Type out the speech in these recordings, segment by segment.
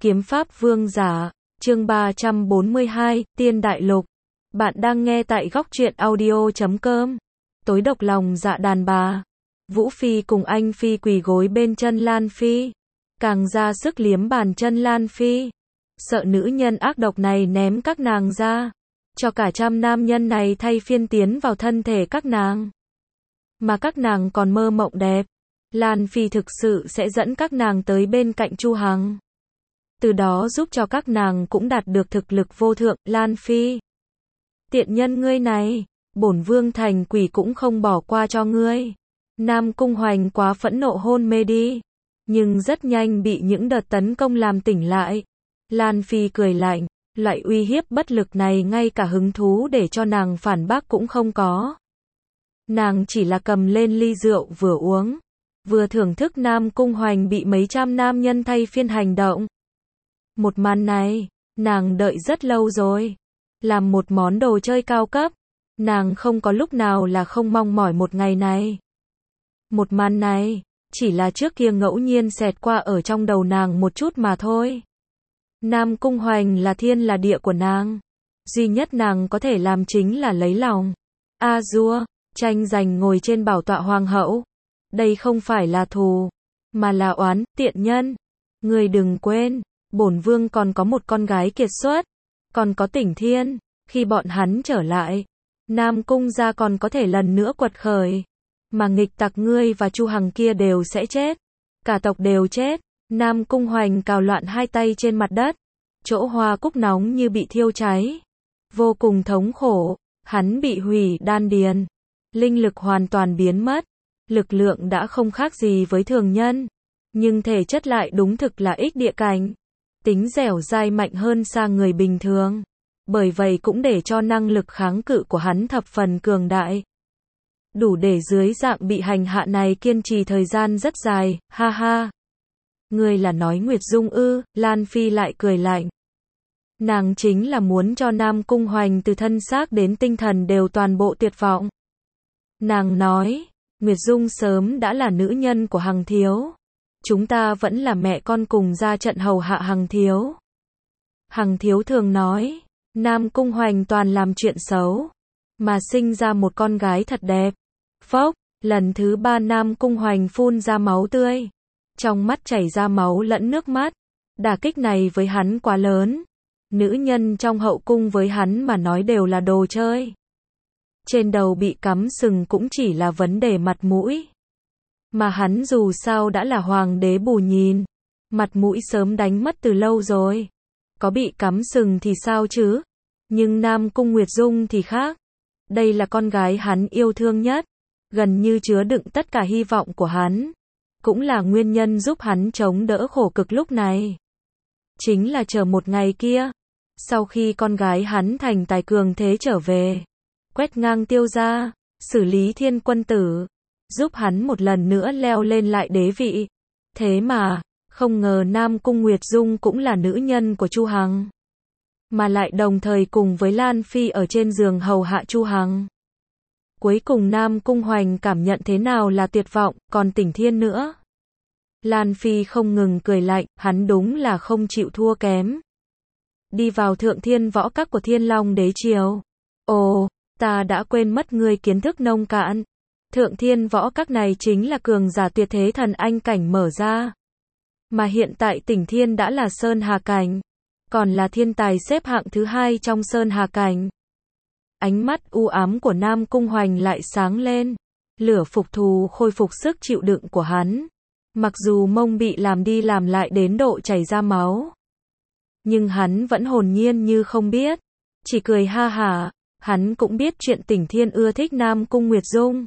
Kiếm pháp vương giả, chương 342, Tiên Đại Lục. Bạn đang nghe tại góc truyện audio.com. Tối độc lòng dạ đàn bà. Vũ Phi cùng anh Phi quỳ gối bên chân Lan Phi. Càng ra sức liếm bàn chân Lan Phi. Sợ nữ nhân ác độc này ném các nàng ra. Cho cả trăm nam nhân này thay phiên tiến vào thân thể các nàng. Mà các nàng còn mơ mộng đẹp. Lan Phi thực sự sẽ dẫn các nàng tới bên cạnh Chu Hằng. Từ đó giúp cho các nàng cũng đạt được thực lực vô thượng. Lan Phi, tiện nhân ngươi này, bổn vương thành quỷ cũng không bỏ qua cho ngươi. Nam Cung Hoành quá phẫn nộ hôn mê đi, nhưng rất nhanh bị những đợt tấn công làm tỉnh lại. Lan Phi cười lạnh, loại uy hiếp bất lực này ngay cả hứng thú để cho nàng phản bác cũng không có. Nàng chỉ là cầm lên ly rượu vừa uống, vừa thưởng thức Nam Cung Hoành bị mấy trăm nam nhân thay phiên hành động. Một màn này, nàng đợi rất lâu rồi. Làm một món đồ chơi cao cấp, nàng không có lúc nào là không mong mỏi một ngày này. Một màn này, chỉ là trước kia ngẫu nhiên xẹt qua ở trong đầu nàng một chút mà thôi. Nam Cung Hoành là thiên là địa của nàng. Duy nhất nàng có thể làm chính là lấy lòng. A-dua, tranh giành ngồi trên bảo tọa hoàng hậu. Đây không phải là thù, mà là oán, tiện nhân. Người đừng quên, bổn vương còn có một con gái kiệt xuất, còn có Tỉnh Thiên, khi bọn hắn trở lại, Nam Cung gia còn có thể lần nữa quật khởi, mà nghịch tặc ngươi và Chu Hằng kia đều sẽ chết, cả tộc đều chết. Nam Cung Hoành cào loạn hai tay trên mặt đất, chỗ hoa cúc nóng như bị thiêu cháy, vô cùng thống khổ, hắn bị hủy đan điền, linh lực hoàn toàn biến mất, lực lượng đã không khác gì với thường nhân, nhưng thể chất lại đúng thực là ích địa cảnh. Tính dẻo dai mạnh hơn xa người bình thường. Bởi vậy cũng để cho năng lực kháng cự của hắn thập phần cường đại. Đủ để dưới dạng bị hành hạ này kiên trì thời gian rất dài, ha ha. Ngươi là nói Nguyệt Dung ư? Lan Phi lại cười lạnh. Nàng chính là muốn cho Nam Cung Hoành từ thân xác đến tinh thần đều toàn bộ tuyệt vọng. Nàng nói, Nguyệt Dung sớm đã là nữ nhân của Hằng thiếu. Chúng ta vẫn là mẹ con cùng ra trận hầu hạ Hằng thiếu. Hằng thiếu thường nói, Nam Cung Hoành toàn làm chuyện xấu, mà sinh ra một con gái thật đẹp. Phốc, lần thứ 3 Nam Cung Hoành phun ra máu tươi. Trong mắt chảy ra máu lẫn nước mắt. Đả kích này với hắn quá lớn. Nữ nhân trong hậu cung với hắn mà nói đều là đồ chơi. Trên đầu bị cắm sừng cũng chỉ là vấn đề mặt mũi. Mà hắn dù sao đã là hoàng đế bù nhìn, mặt mũi sớm đánh mất từ lâu rồi. Có bị cắm sừng thì sao chứ? Nhưng Nam Cung Nguyệt Dung thì khác. Đây là con gái hắn yêu thương nhất, gần như chứa đựng tất cả hy vọng của hắn. Cũng là nguyên nhân giúp hắn chống đỡ khổ cực lúc này. Chính là chờ một ngày kia, sau khi con gái hắn thành tài cường thế trở về, quét ngang Tiêu gia, xử lý Thiên quân tử, giúp hắn một lần nữa leo lên lại đế vị. Thế mà, không ngờ Nam Cung Nguyệt Dung cũng là nữ nhân của Chu Hằng. Mà lại đồng thời cùng với Lan Phi ở trên giường hầu hạ Chu Hằng. Cuối cùng Nam Cung Hoành cảm nhận thế nào là tuyệt vọng, còn Tỉnh Thiên nữa. Lan Phi không ngừng cười lạnh, hắn đúng là không chịu thua kém. Đi vào Thượng Thiên Võ Các của Thiên Long Đế Triều. Ồ, ta đã quên mất ngươi kiến thức nông cạn. Thượng Thiên Võ Các này chính là cường giả tuyệt thế thần anh cảnh mở ra. Mà hiện tại Tỉnh Thiên đã là Sơn Hà cảnh, còn là thiên tài xếp hạng thứ 2 trong Sơn Hà cảnh. Ánh mắt u ám của Nam Cung Hoành lại sáng lên. Lửa phục thù khôi phục sức chịu đựng của hắn. Mặc dù mông bị làm đi làm lại đến độ chảy ra máu, nhưng hắn vẫn hồn nhiên như không biết, chỉ cười ha hả. Hắn cũng biết chuyện Tỉnh Thiên ưa thích Nam Cung Nguyệt Dung.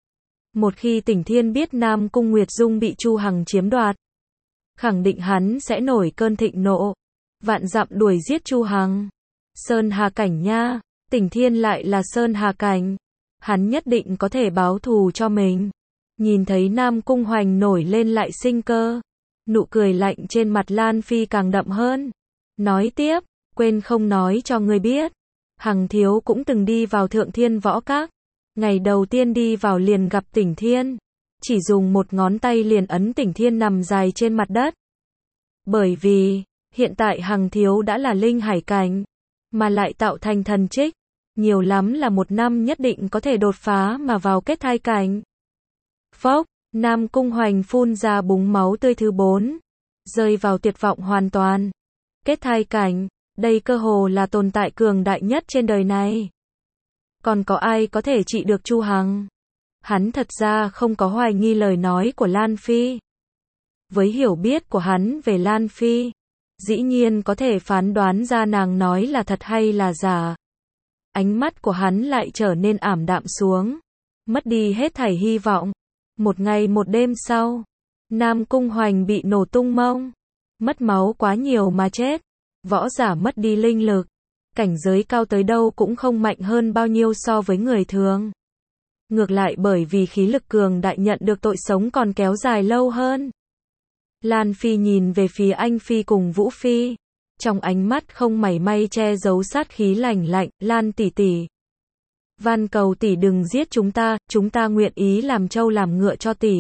Một khi Tỉnh Thiên biết Nam Cung Nguyệt Dung bị Chu Hằng chiếm đoạt, khẳng định hắn sẽ nổi cơn thịnh nộ, vạn dặm đuổi giết Chu Hằng. Sơn Hà cảnh nha, Tỉnh Thiên lại là Sơn Hà cảnh, hắn nhất định có thể báo thù cho mình. Nhìn thấy Nam Cung Hoành nổi lên lại sinh cơ, nụ cười lạnh trên mặt Lan Phi càng đậm hơn. Nói tiếp, quên không nói cho ngươi biết, Hằng thiếu cũng từng đi vào Thượng Thiên Võ Các. Ngày đầu tiên đi vào liền gặp Tỉnh Thiên, chỉ dùng một ngón tay liền ấn Tỉnh Thiên nằm dài trên mặt đất. Bởi vì, Hiện tại Hằng Thiếu đã là linh hải cảnh, mà lại tạo thành thần trích, nhiều lắm là 1 năm nhất định có thể đột phá mà vào kết thai cảnh. Phốc, Nam Cung Hoành phun ra búng máu tươi thứ 4, rơi vào tuyệt vọng hoàn toàn. Kết thai cảnh, đây cơ hồ là tồn tại cường đại nhất trên đời này. Còn có ai có thể trị được Chu Hằng? Hắn thật ra không có hoài nghi lời nói của Lan Phi. Với hiểu biết của hắn về Lan Phi, dĩ nhiên có thể phán đoán ra nàng nói là thật hay là giả. Ánh mắt của hắn lại trở nên ảm đạm xuống, mất đi hết thảy hy vọng. 1 ngày 1 đêm sau, Nam Cung Hoành bị nổ tung mông, mất máu quá nhiều mà chết. Võ giả mất đi linh lực, cảnh giới cao tới đâu cũng không mạnh hơn bao nhiêu so với người thường. Ngược lại bởi vì khí lực cường đại nhận được tội sống còn kéo dài lâu hơn. Lan Phi nhìn về phía Anh Phi cùng Vũ Phi, trong ánh mắt không mảy may che giấu sát khí lạnh lạnh. Lan tỷ tỷ, van cầu tỷ đừng giết chúng ta nguyện ý làm trâu làm ngựa cho tỷ.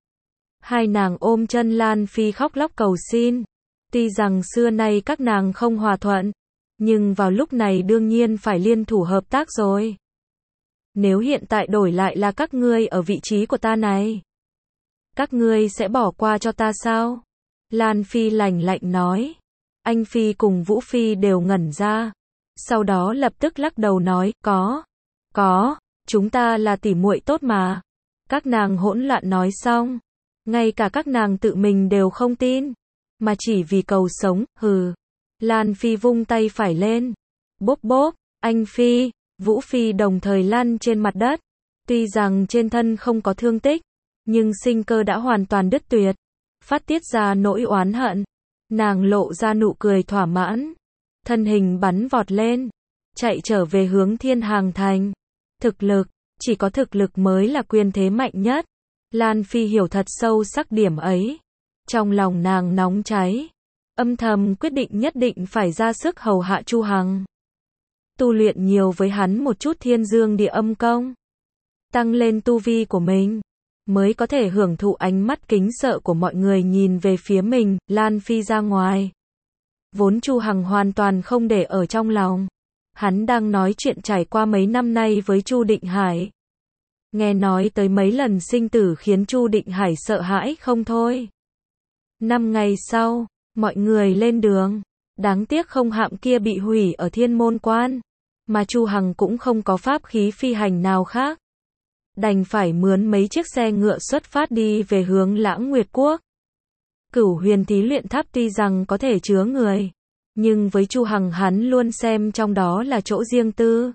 Hai nàng ôm chân Lan Phi khóc lóc cầu xin. Tuy rằng xưa nay các nàng không hòa thuận, nhưng vào lúc này đương nhiên phải liên thủ hợp tác rồi. Nếu hiện tại đổi lại là các ngươi ở vị trí của ta này, các ngươi sẽ bỏ qua cho ta sao? Lan Phi lạnh lạnh nói. Anh Phi cùng Vũ Phi đều ngẩn ra, sau đó lập tức lắc đầu nói, có, chúng ta là tỉ muội tốt mà. Các nàng hỗn loạn nói xong, ngay cả các nàng tự mình đều không tin, mà chỉ vì cầu sống, hừ. Lan Phi vung tay phải lên, bốp bốp, Anh Phi, Vũ Phi đồng thời lăn trên mặt đất. Tuy rằng trên thân không có thương tích, nhưng sinh cơ đã hoàn toàn đứt tuyệt, phát tiết ra nỗi oán hận. Nàng lộ ra nụ cười thỏa mãn, thân hình bắn vọt lên, chạy trở về hướng Thiên Hàng Thành. Thực lực, chỉ có thực lực mới là quyền thế mạnh nhất. Lan Phi hiểu thật sâu sắc điểm ấy. Trong lòng nàng nóng cháy, âm thầm quyết định nhất định phải ra sức hầu hạ Chu Hằng. Tu luyện nhiều với hắn một chút Thiên Dương Địa Âm Công, tăng lên tu vi của mình, mới có thể hưởng thụ ánh mắt kính sợ của mọi người nhìn về phía mình. Lan Phi ra ngoài, vốn Chu Hằng hoàn toàn không để ở trong lòng. Hắn đang nói chuyện trải qua mấy năm nay với Chu Định Hải. Nghe nói tới mấy lần sinh tử khiến Chu Định Hải sợ hãi không thôi. 5 ngày sau, mọi người lên đường. Đáng tiếc không hạm kia bị hủy ở Thiên Môn Quan, mà Chu Hằng cũng không có pháp khí phi hành nào khác. Đành phải mướn mấy chiếc xe ngựa xuất phát đi về hướng Lãng Nguyệt Quốc. Cửu Huyền Thí Luyện Tháp tuy rằng có thể chứa người, nhưng với Chu Hằng hắn luôn xem trong đó là chỗ riêng tư.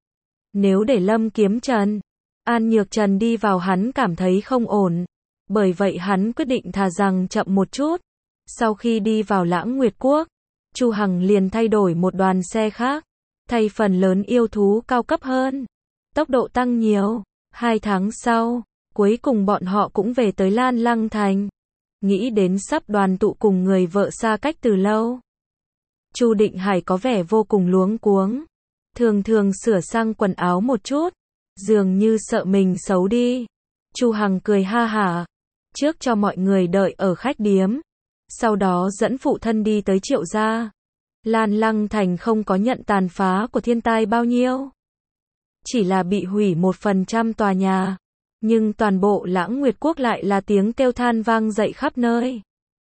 Nếu để Lâm Kiếm Trần, An Nhược Trần đi vào hắn cảm thấy không ổn. Bởi vậy hắn quyết định thà rằng chậm một chút. Sau khi đi vào Lãng Nguyệt Quốc, Chu Hằng liền thay đổi một đoàn xe khác, thay phần lớn yêu thú cao cấp hơn. Tốc độ tăng nhiều. 2 tháng sau, cuối cùng bọn họ cũng về tới Lan Lăng Thành. Nghĩ đến sắp đoàn tụ cùng người vợ xa cách từ lâu, Chu Định Hải có vẻ vô cùng luống cuống. Thường thường sửa sang quần áo một chút, dường như sợ mình xấu đi. Chu Hằng cười ha hả, trước cho mọi người đợi ở khách điếm, sau đó dẫn phụ thân đi tới Triệu gia. Lan Lăng Thành không có nhận tàn phá của thiên tai bao nhiêu, chỉ là bị hủy 1% tòa nhà, nhưng toàn bộ Lãng Nguyệt Quốc lại là tiếng kêu than vang dậy khắp nơi.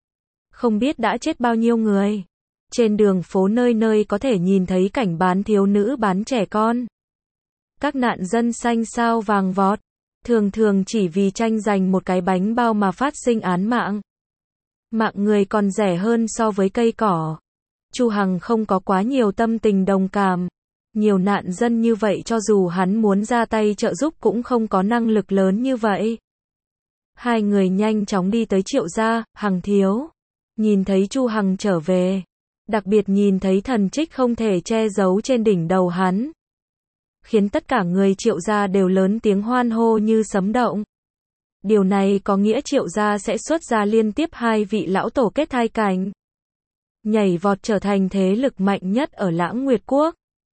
Không biết đã chết bao nhiêu người. Trên đường phố nơi nơi có thể nhìn thấy cảnh bán thiếu nữ bán trẻ con. Các nạn dân xanh xao vàng vọt, thường thường chỉ vì tranh giành một cái bánh bao mà phát sinh án mạng. Mạng người còn rẻ hơn so với cây cỏ. Chu Hằng không có quá nhiều tâm tình đồng cảm. Nhiều nạn dân như vậy cho dù hắn muốn ra tay trợ giúp cũng không có năng lực lớn như vậy. Hai người nhanh chóng đi tới Triệu gia. Hằng thiếu nhìn thấy Chu Hằng trở về, đặc biệt nhìn thấy thần trích không thể che giấu trên đỉnh đầu hắn, khiến tất cả người Triệu gia đều lớn tiếng hoan hô như sấm động. Điều này có nghĩa Triệu gia sẽ xuất ra liên tiếp 2 vị lão tổ kết thai cảnh, nhảy vọt trở thành thế lực mạnh nhất ở Lãng Nguyệt Quốc.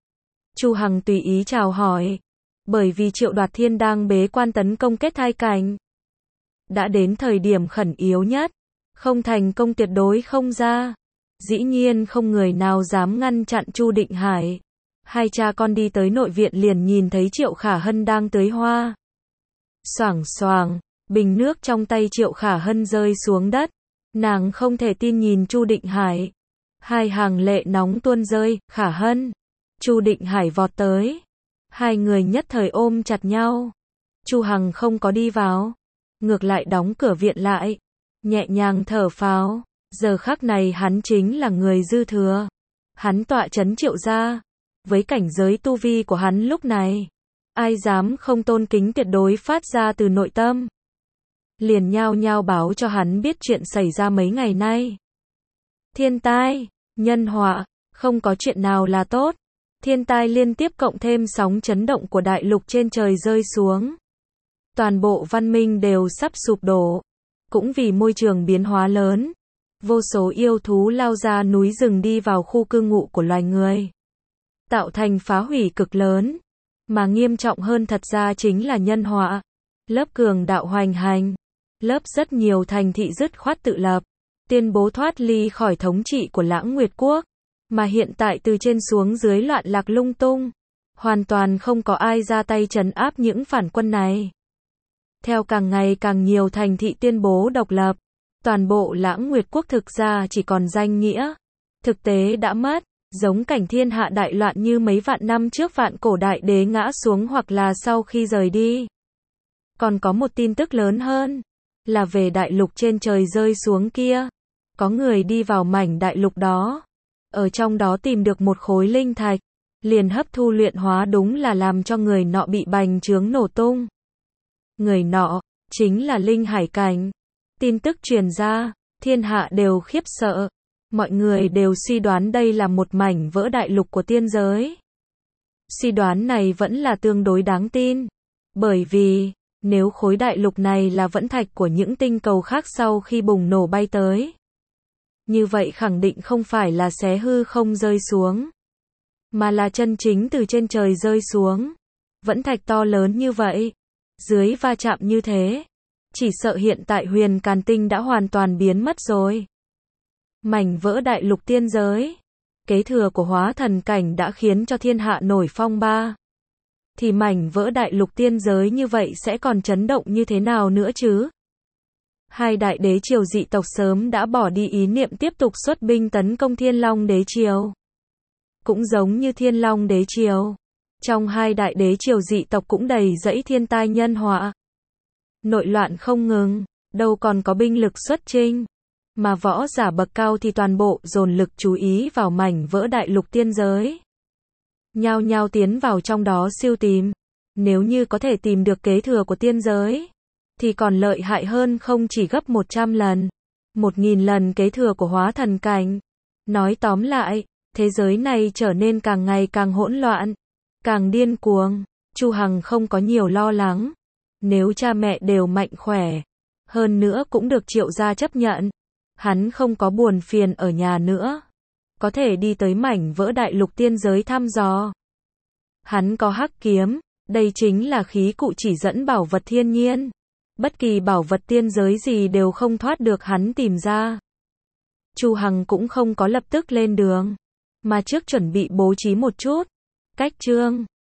Chu Hằng tùy ý chào hỏi, bởi vì Triệu Đoạt Thiên đang bế quan tấn công kết thai cảnh. Đã đến thời điểm khẩn yếu nhất, không thành công tuyệt đối không ra. Dĩ nhiên không người nào dám ngăn chặn Chu Định Hải. Hai cha con đi tới nội viện liền nhìn thấy Triệu Khả Hân đang tưới hoa. Xoảng xoảng, bình nước trong tay Triệu Khả Hân rơi xuống đất. Nàng không thể tin nhìn Chu Định Hải. Hai hàng lệ nóng tuôn rơi. Khả Hân. Chu Định Hải vọt tới. Hai người nhất thời ôm chặt nhau. Chu Hằng không có đi vào, ngược lại đóng cửa viện lại, nhẹ nhàng thở phào. Giờ khắc này hắn chính là người dư thừa. Hắn tọa trấn Triệu gia. Với cảnh giới tu vi của hắn lúc này, ai dám không tôn kính tuyệt đối phát ra từ nội tâm. Liền nhao nhao báo cho hắn biết chuyện xảy ra mấy ngày nay. Thiên tai, nhân họa, không có chuyện nào là tốt. Thiên tai liên tiếp cộng thêm sóng chấn động của đại lục trên trời rơi xuống. Toàn bộ văn minh đều sắp sụp đổ. Cũng vì môi trường biến hóa lớn, vô số yêu thú lao ra núi rừng đi vào khu cư ngụ của loài người, tạo thành phá hủy cực lớn. Mà nghiêm trọng hơn thật ra chính là nhân họa. Lớp cường đạo hoành hành, lớp rất nhiều thành thị dứt khoát tự lập, tuyên bố thoát ly khỏi thống trị của Lãng Nguyệt Quốc. Mà hiện tại từ trên xuống dưới loạn lạc lung tung, hoàn toàn không có ai ra tay trấn áp những phản quân này. Theo càng ngày càng nhiều thành thị tuyên bố độc lập, toàn bộ Lãng Nguyệt Quốc thực ra chỉ còn danh nghĩa, thực tế đã mất, giống cảnh thiên hạ đại loạn như mấy vạn năm trước vạn cổ đại đế ngã xuống hoặc là sau khi rời đi. Còn có một tin tức lớn hơn, là về đại lục trên trời rơi xuống kia. Có người đi vào mảnh đại lục đó, ở trong đó tìm được một khối linh thạch, liền hấp thu luyện hóa, đúng là làm cho người nọ bị bành trướng nổ tung. Người nọ chính là linh hải cảnh. Tin tức truyền ra, thiên hạ đều khiếp sợ. Mọi người đều suy đoán đây là một mảnh vỡ đại lục của tiên giới. Suy đoán này vẫn là tương đối đáng tin, bởi vì nếu khối đại lục này là vẫn thạch của những tinh cầu khác sau khi bùng nổ bay tới, như vậy khẳng định không phải là xé hư không rơi xuống, mà là chân chính từ trên trời rơi xuống. Vẫn thạch to lớn như vậy, dưới va chạm như thế, chỉ sợ hiện tại Huyền Càn Tinh đã hoàn toàn biến mất rồi. Mảnh vỡ đại lục tiên giới, kế thừa của hóa thần cảnh đã khiến cho thiên hạ nổi phong ba. Thì mảnh vỡ đại lục tiên giới như vậy sẽ còn chấn động như thế nào nữa chứ? Hai đại đế triều dị tộc sớm đã bỏ đi ý niệm tiếp tục xuất binh tấn công Thiên Long đế triều. Cũng giống như Thiên Long đế triều, trong hai đại đế triều dị tộc cũng đầy rẫy thiên tai nhân họa. Nội loạn không ngừng, đâu còn có binh lực xuất chinh. Mà võ giả bậc cao thì toàn bộ dồn lực chú ý vào mảnh vỡ đại lục tiên giới. Nhao nhao tiến vào trong đó siêu tìm. Nếu như có thể tìm được kế thừa của tiên giới, thì còn lợi hại hơn không chỉ gấp 100 lần, 1000 lần kế thừa của hóa thần cảnh. Nói tóm lại, thế giới này trở nên càng ngày càng hỗn loạn, càng điên cuồng. Chu Hằng không có nhiều lo lắng. Nếu cha mẹ đều mạnh khỏe, hơn nữa cũng được Triệu gia chấp nhận, hắn không có buồn phiền ở nhà nữa, có thể đi tới mảnh vỡ đại lục tiên giới thăm dò. Hắn có hắc kiếm, đây chính là khí cụ chỉ dẫn bảo vật thiên nhiên. Bất kỳ bảo vật tiên giới gì đều không thoát được hắn tìm ra. Chu Hằng cũng không có lập tức lên đường, mà trước chuẩn bị bố trí một chút. Cách chương